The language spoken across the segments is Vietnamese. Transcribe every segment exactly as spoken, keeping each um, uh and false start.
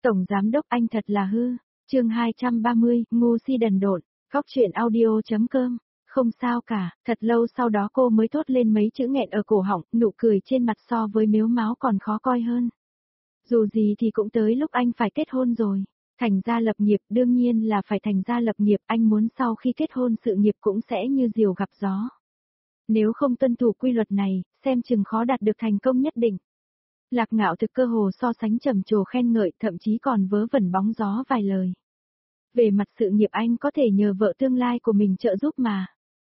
Tổng giám đốc anh thật là hư. Chương hai trăm ba mươi, ngu si đần độn. Góc truyện audio.com. Không sao cả, thật lâu sau đó cô mới thốt lên mấy chữ nghẹn ở cổ họng, nụ cười trên mặt so với mếu máo còn khó coi hơn. Dù gì thì cũng tới lúc anh phải kết hôn rồi. Thành gia lập nghiệp đương nhiên là phải thành gia lập nghiệp, anh muốn sau khi kết hôn sự nghiệp cũng sẽ như diều gặp gió. Nếu không tuân thủ quy luật này, xem chừng khó đạt được thành công nhất định. Lạc Ngạo thực cơ hồ so sánh trầm trồ khen ngợi, thậm chí còn vớ vẩn bóng gió vài lời. Về mặt sự nghiệp anh có thể nhờ vợ tương lai của mình trợ giúp mà.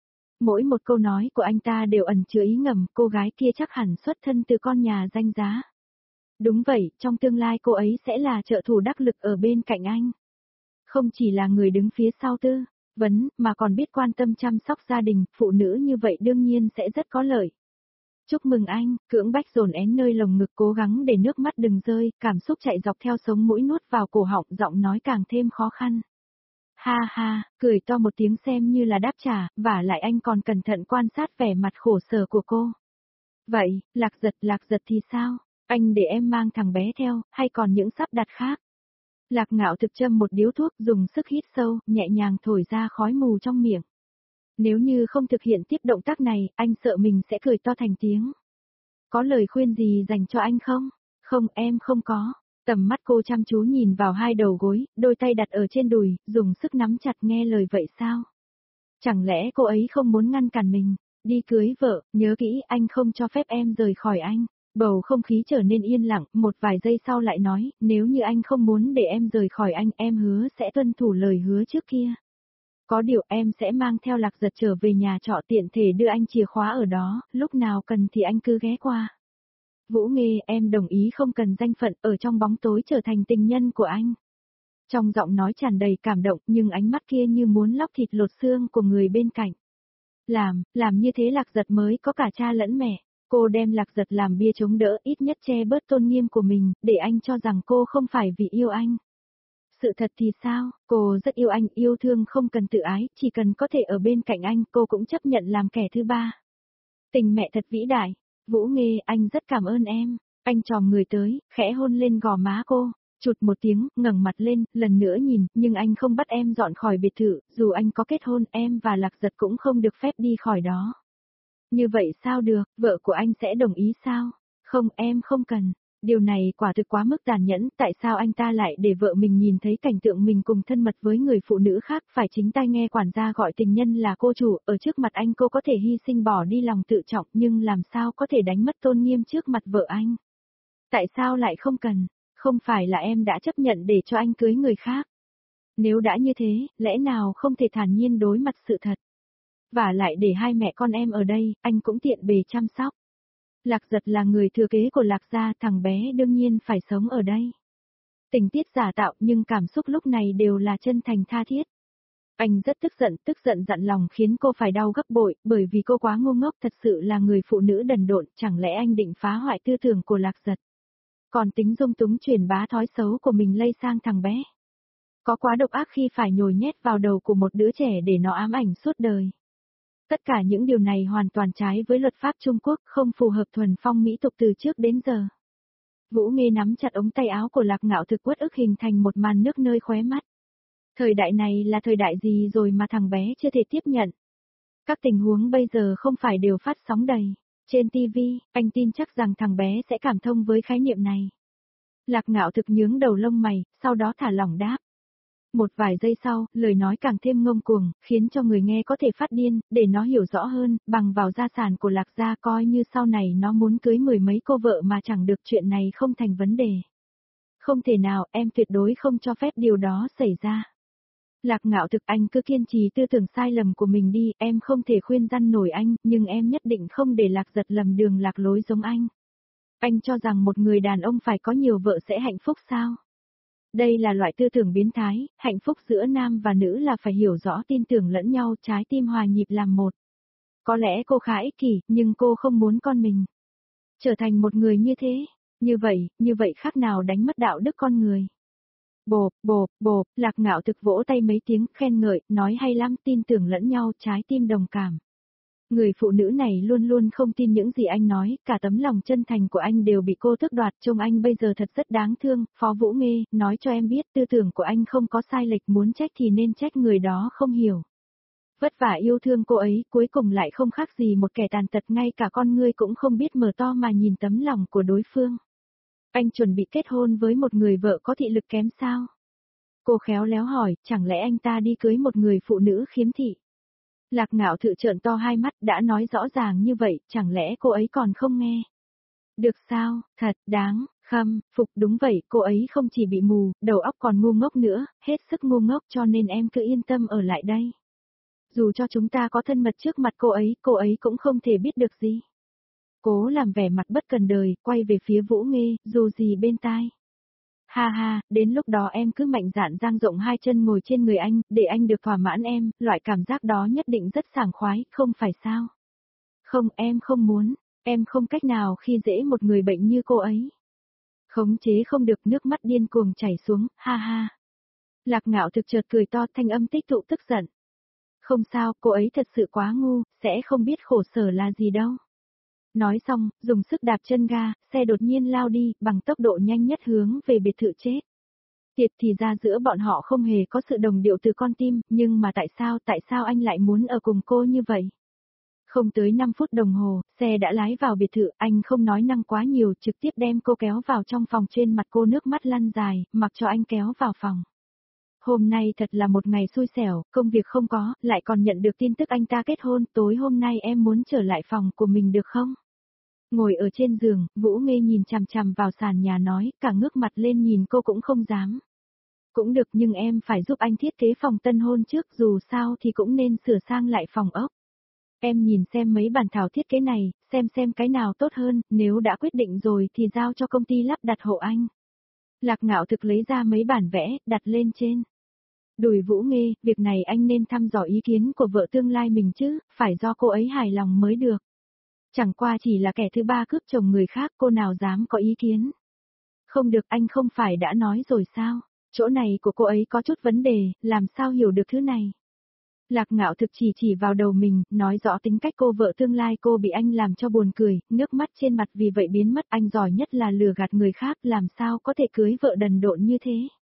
Mỗi một câu nói của anh ta đều ẩn chứa ý ngầm, cô gái kia chắc hẳn xuất thân từ con nhà danh giá. Đúng vậy, trong tương lai cô ấy sẽ là trợ thủ đắc lực ở bên cạnh anh. Không chỉ là người đứng phía sau tư vấn, mà còn biết quan tâm chăm sóc gia đình, phụ nữ như vậy đương nhiên sẽ rất có lợi. Chúc mừng anh, cưỡng bách dồn én nơi lồng ngực cố gắng để nước mắt đừng rơi, cảm xúc chạy dọc theo sống mũi nuốt vào cổ họng, giọng nói càng thêm khó khăn. Ha ha, cười to một tiếng xem như là đáp trả, vả lại anh còn cẩn thận quan sát vẻ mặt khổ sở của cô. Vậy, Lạc Giật, Lạc Giật thì sao? Anh để em mang thằng bé theo, hay còn những sắp đặt khác? Lạc Ngạo thực châm một điếu thuốc, dùng sức hít sâu, nhẹ nhàng thổi ra khói mù trong miệng. Nếu như không thực hiện tiếp động tác này, anh sợ mình sẽ cười to thành tiếng. Có lời khuyên gì dành cho anh không? Không, em không có. Tầm mắt cô chăm chú nhìn vào hai đầu gối, đôi tay đặt ở trên đùi, dùng sức nắm chặt nghe lời vậy sao? Chẳng lẽ cô ấy không muốn ngăn cản mình? Đi cưới vợ, nhớ kỹ anh không cho phép em rời khỏi anh. Bầu không khí trở nên yên lặng, một vài giây sau lại nói, nếu như anh không muốn để em rời khỏi anh, em hứa sẽ tuân thủ lời hứa trước kia. Có điều em sẽ mang theo Lạc Giật trở về nhà trọ, tiện thể đưa anh chìa khóa ở đó, lúc nào cần thì anh cứ ghé qua. Vũ Nghê, em đồng ý không cần danh phận, ở trong bóng tối trở thành tình nhân của anh. Trong giọng nói tràn đầy cảm động, nhưng ánh mắt kia như muốn lóc thịt lột xương của người bên cạnh. Làm, làm như thế Lạc Giật mới có cả cha lẫn mẹ. Cô đem Lạc Giật làm bia chống đỡ, ít nhất che bớt tôn nghiêm của mình, để anh cho rằng cô không phải vì yêu anh. Sự thật thì sao, cô rất yêu anh, yêu thương không cần tự ái, chỉ cần có thể ở bên cạnh anh, cô cũng chấp nhận làm kẻ thứ ba. Tình mẹ thật vĩ đại. Vũ Nghê, anh rất cảm ơn em. Anh chòm người tới, khẽ hôn lên gò má cô, chụt một tiếng, ngẩng mặt lên, lần nữa nhìn, nhưng anh không bắt em dọn khỏi biệt thự, dù anh có kết hôn, em và Lạc Giật cũng không được phép đi khỏi đó. Như vậy sao được, vợ của anh sẽ đồng ý sao? Không, em không cần. Điều này quả thực quá mức tàn nhẫn, tại sao anh ta lại để vợ mình nhìn thấy cảnh tượng mình cùng thân mật với người phụ nữ khác, phải chính tai nghe quản gia gọi tình nhân là cô chủ, ở trước mặt anh cô có thể hy sinh bỏ đi lòng tự trọng, nhưng làm sao có thể đánh mất tôn nghiêm trước mặt vợ anh? Tại sao lại không cần? Không phải là em đã chấp nhận để cho anh cưới người khác? Nếu đã như thế, lẽ nào không thể thản nhiên đối mặt sự thật? Và lại để hai mẹ con em ở đây, anh cũng tiện bề chăm sóc. Lạc Giật là người thừa kế của Lạc gia, thằng bé đương nhiên phải sống ở đây. Tình tiết giả tạo nhưng cảm xúc lúc này đều là chân thành tha thiết. Anh rất tức giận, tức giận dặn lòng khiến cô phải đau gấp bội, bởi vì cô quá ngu ngốc, thật sự là người phụ nữ đần độn, chẳng lẽ anh định phá hoại tư tưởng của Lạc Giật. Còn tính dung túng truyền bá thói xấu của mình lây sang thằng bé. Có quá độc ác khi phải nhồi nhét vào đầu của một đứa trẻ để nó ám ảnh suốt đời. Tất cả những điều này hoàn toàn trái với luật pháp Trung Quốc, không phù hợp thuần phong mỹ tục từ trước đến giờ. Vũ Nghê nắm chặt ống tay áo của Lạc Ngạo thực uất ức hình thành một màn nước nơi khóe mắt. Thời đại này là thời đại gì rồi mà thằng bé chưa thể tiếp nhận. Các tình huống bây giờ không phải đều phát sóng đầy. Trên ti vi, anh tin chắc rằng thằng bé sẽ cảm thông với khái niệm này. Lạc Ngạo thực nhướng đầu lông mày, sau đó thả lỏng đáp. Một vài giây sau, lời nói càng thêm ngông cuồng, khiến cho người nghe có thể phát điên, để nó hiểu rõ hơn, bằng vào gia sản của Lạc gia coi như sau này nó muốn cưới mười mấy cô vợ mà chẳng được, chuyện này không thành vấn đề. Không thể nào, em tuyệt đối không cho phép điều đó xảy ra. Lạc Ngạo thực, anh cứ kiên trì tư tưởng sai lầm của mình đi, em không thể khuyên răn nổi anh, nhưng em nhất định không để Lạc Giật lầm đường lạc lối giống anh. Anh cho rằng một người đàn ông phải có nhiều vợ sẽ hạnh phúc sao? Đây là loại tư tưởng biến thái, hạnh phúc giữa nam và nữ là phải hiểu rõ tin tưởng lẫn nhau, trái tim hòa nhịp làm một. Có lẽ cô khá ích kỷ, nhưng cô không muốn con mình trở thành một người như thế. Như vậy, như vậy khác nào đánh mất đạo đức con người. Bộp, bộp, bộp, Lạc Ngạo thực vỗ tay mấy tiếng, khen ngợi, nói hay lắm, tin tưởng lẫn nhau, trái tim đồng cảm. Người phụ nữ này luôn luôn không tin những gì anh nói, cả tấm lòng chân thành của anh đều bị cô tước đoạt, trông anh bây giờ thật rất đáng thương. Phó Vũ Nghê, nói cho em biết tư tưởng của anh không có sai lệch, muốn trách thì nên trách người đó không hiểu. Vất vả yêu thương cô ấy, cuối cùng lại không khác gì một kẻ tàn tật, ngay cả con ngươi cũng không biết mở to mà nhìn tấm lòng của đối phương. Anh chuẩn bị kết hôn với một người vợ có thị lực kém sao? Cô khéo léo hỏi, chẳng lẽ anh ta đi cưới một người phụ nữ khiếm thị? Lạc Ngạo Thự trợn to hai mắt, đã nói rõ ràng như vậy, chẳng lẽ cô ấy còn không nghe? Được sao, thật đáng, khâm, phục, đúng vậy, cô ấy không chỉ bị mù, đầu óc còn ngu ngốc nữa, hết sức ngu ngốc, cho nên em cứ yên tâm ở lại đây. Dù cho chúng ta có thân mật trước mặt cô ấy, cô ấy cũng không thể biết được gì. Cố làm vẻ mặt bất cần đời, quay về phía Vũ Nghê, dù gì bên tai. Ha ha, đến lúc đó em cứ mạnh dạn dang rộng hai chân ngồi trên người anh, để anh được thỏa mãn em, loại cảm giác đó nhất định rất sảng khoái, không phải sao? Không, em không muốn, em không cách nào khi dễ một người bệnh như cô ấy. Khống chế không được, nước mắt điên cuồng chảy xuống, ha ha. Lạc Ngạo Thực chợt cười to, thanh âm tích tụ tức giận. Không sao, cô ấy thật sự quá ngu, sẽ không biết khổ sở là gì đâu. Nói xong, dùng sức đạp chân ga, xe đột nhiên lao đi, bằng tốc độ nhanh nhất hướng về biệt thự chết. Thiệt thì ra giữa bọn họ không hề có sự đồng điệu từ con tim, nhưng mà tại sao, tại sao anh lại muốn ở cùng cô như vậy? Không tới năm phút đồng hồ, xe đã lái vào biệt thự, anh không nói năng quá nhiều, trực tiếp đem cô kéo vào trong phòng, trên mặt cô nước mắt lăn dài, mặc cho anh kéo vào phòng. Hôm nay thật là một ngày xui xẻo, công việc không có, lại còn nhận được tin tức anh ta kết hôn, tối hôm nay em muốn trở lại phòng của mình được không? Ngồi ở trên giường, Vũ Nghê nhìn chằm chằm vào sàn nhà nói, cả ngước mặt lên nhìn cô cũng không dám. Cũng được, nhưng em phải giúp anh thiết kế phòng tân hôn trước, dù sao thì cũng nên sửa sang lại phòng ốc. Em nhìn xem mấy bản thảo thiết kế này, xem xem cái nào tốt hơn, nếu đã quyết định rồi thì giao cho công ty lắp đặt hộ anh. Lạc Ngạo Thực lấy ra mấy bản vẽ, đặt lên trên. Đùi Vũ Nghê, việc này anh nên thăm dò ý kiến của vợ tương lai mình chứ, phải do cô ấy hài lòng mới được. Chẳng qua chỉ là kẻ thứ ba cướp chồng người khác, cô nào dám có ý kiến. Không được, anh không phải đã nói rồi sao, chỗ này của cô ấy có chút vấn đề, làm sao hiểu được thứ này. Lạc Ngạo Thực chỉ chỉ vào đầu mình, nói rõ tính cách cô vợ tương lai cô bị anh làm cho buồn cười, nước mắt trên mặt vì vậy biến mất, anh giỏi nhất là lừa gạt người khác, làm sao có thể cưới vợ đần độn như thế.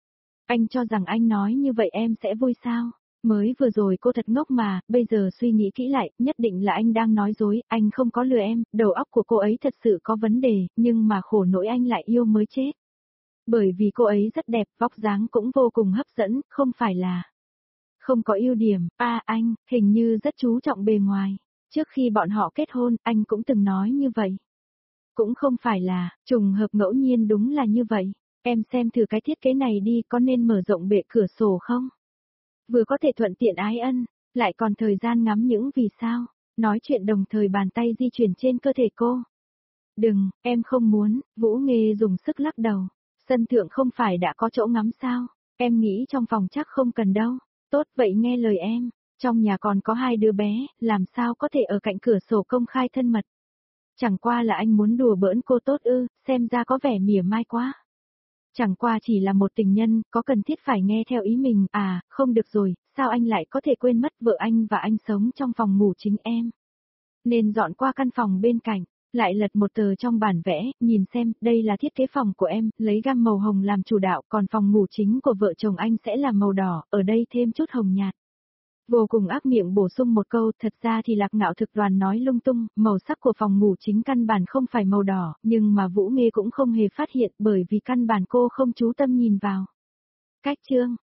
Anh cho rằng anh nói như vậy em sẽ vui sao? Mới vừa rồi cô thật ngốc mà, bây giờ suy nghĩ kỹ lại, nhất định là anh đang nói dối, anh không có lừa em, đầu óc của cô ấy thật sự có vấn đề, nhưng mà khổ nỗi anh lại yêu mới chết. Bởi vì cô ấy rất đẹp, vóc dáng cũng vô cùng hấp dẫn, không phải là không có ưu điểm. A à, anh, hình như rất chú trọng bề ngoài. Trước khi bọn họ kết hôn, anh cũng từng nói như vậy. Cũng không phải là, trùng hợp ngẫu nhiên đúng là như vậy. Em xem thử cái thiết kế này đi, có nên mở rộng bệ cửa sổ không? Vừa có thể thuận tiện ái ân, lại còn thời gian ngắm những vì sao. Nói chuyện đồng thời bàn tay di chuyển trên cơ thể cô. Đừng, em không muốn, Vũ Nghê dùng sức lắc đầu. Sân thượng không phải đã có chỗ ngắm sao? Em nghĩ trong phòng chắc không cần đâu. Tốt vậy nghe lời em, trong nhà còn có hai đứa bé, làm sao có thể ở cạnh cửa sổ công khai thân mật. Chẳng qua là anh muốn đùa bỡn cô tốt ư, xem ra có vẻ mỉa mai quá. Chẳng qua chỉ là một tình nhân, có cần thiết phải nghe theo ý mình, à, không được rồi, sao anh lại có thể quên mất vợ anh và anh sống trong phòng ngủ chính em. Nên dọn qua căn phòng bên cạnh, lại lật một tờ trong bản vẽ, nhìn xem, đây là thiết kế phòng của em, lấy gam màu hồng làm chủ đạo, còn phòng ngủ chính của vợ chồng anh sẽ là màu đỏ, ở đây thêm chút hồng nhạt. Vô cùng ác miệng bổ sung một câu, thật ra thì Lạc Ngạo Thực đoàn nói lung tung, màu sắc của phòng ngủ chính căn bản không phải màu đỏ, nhưng mà Vũ Nghê cũng không hề phát hiện bởi vì căn bản cô không chú tâm nhìn vào. Cách chương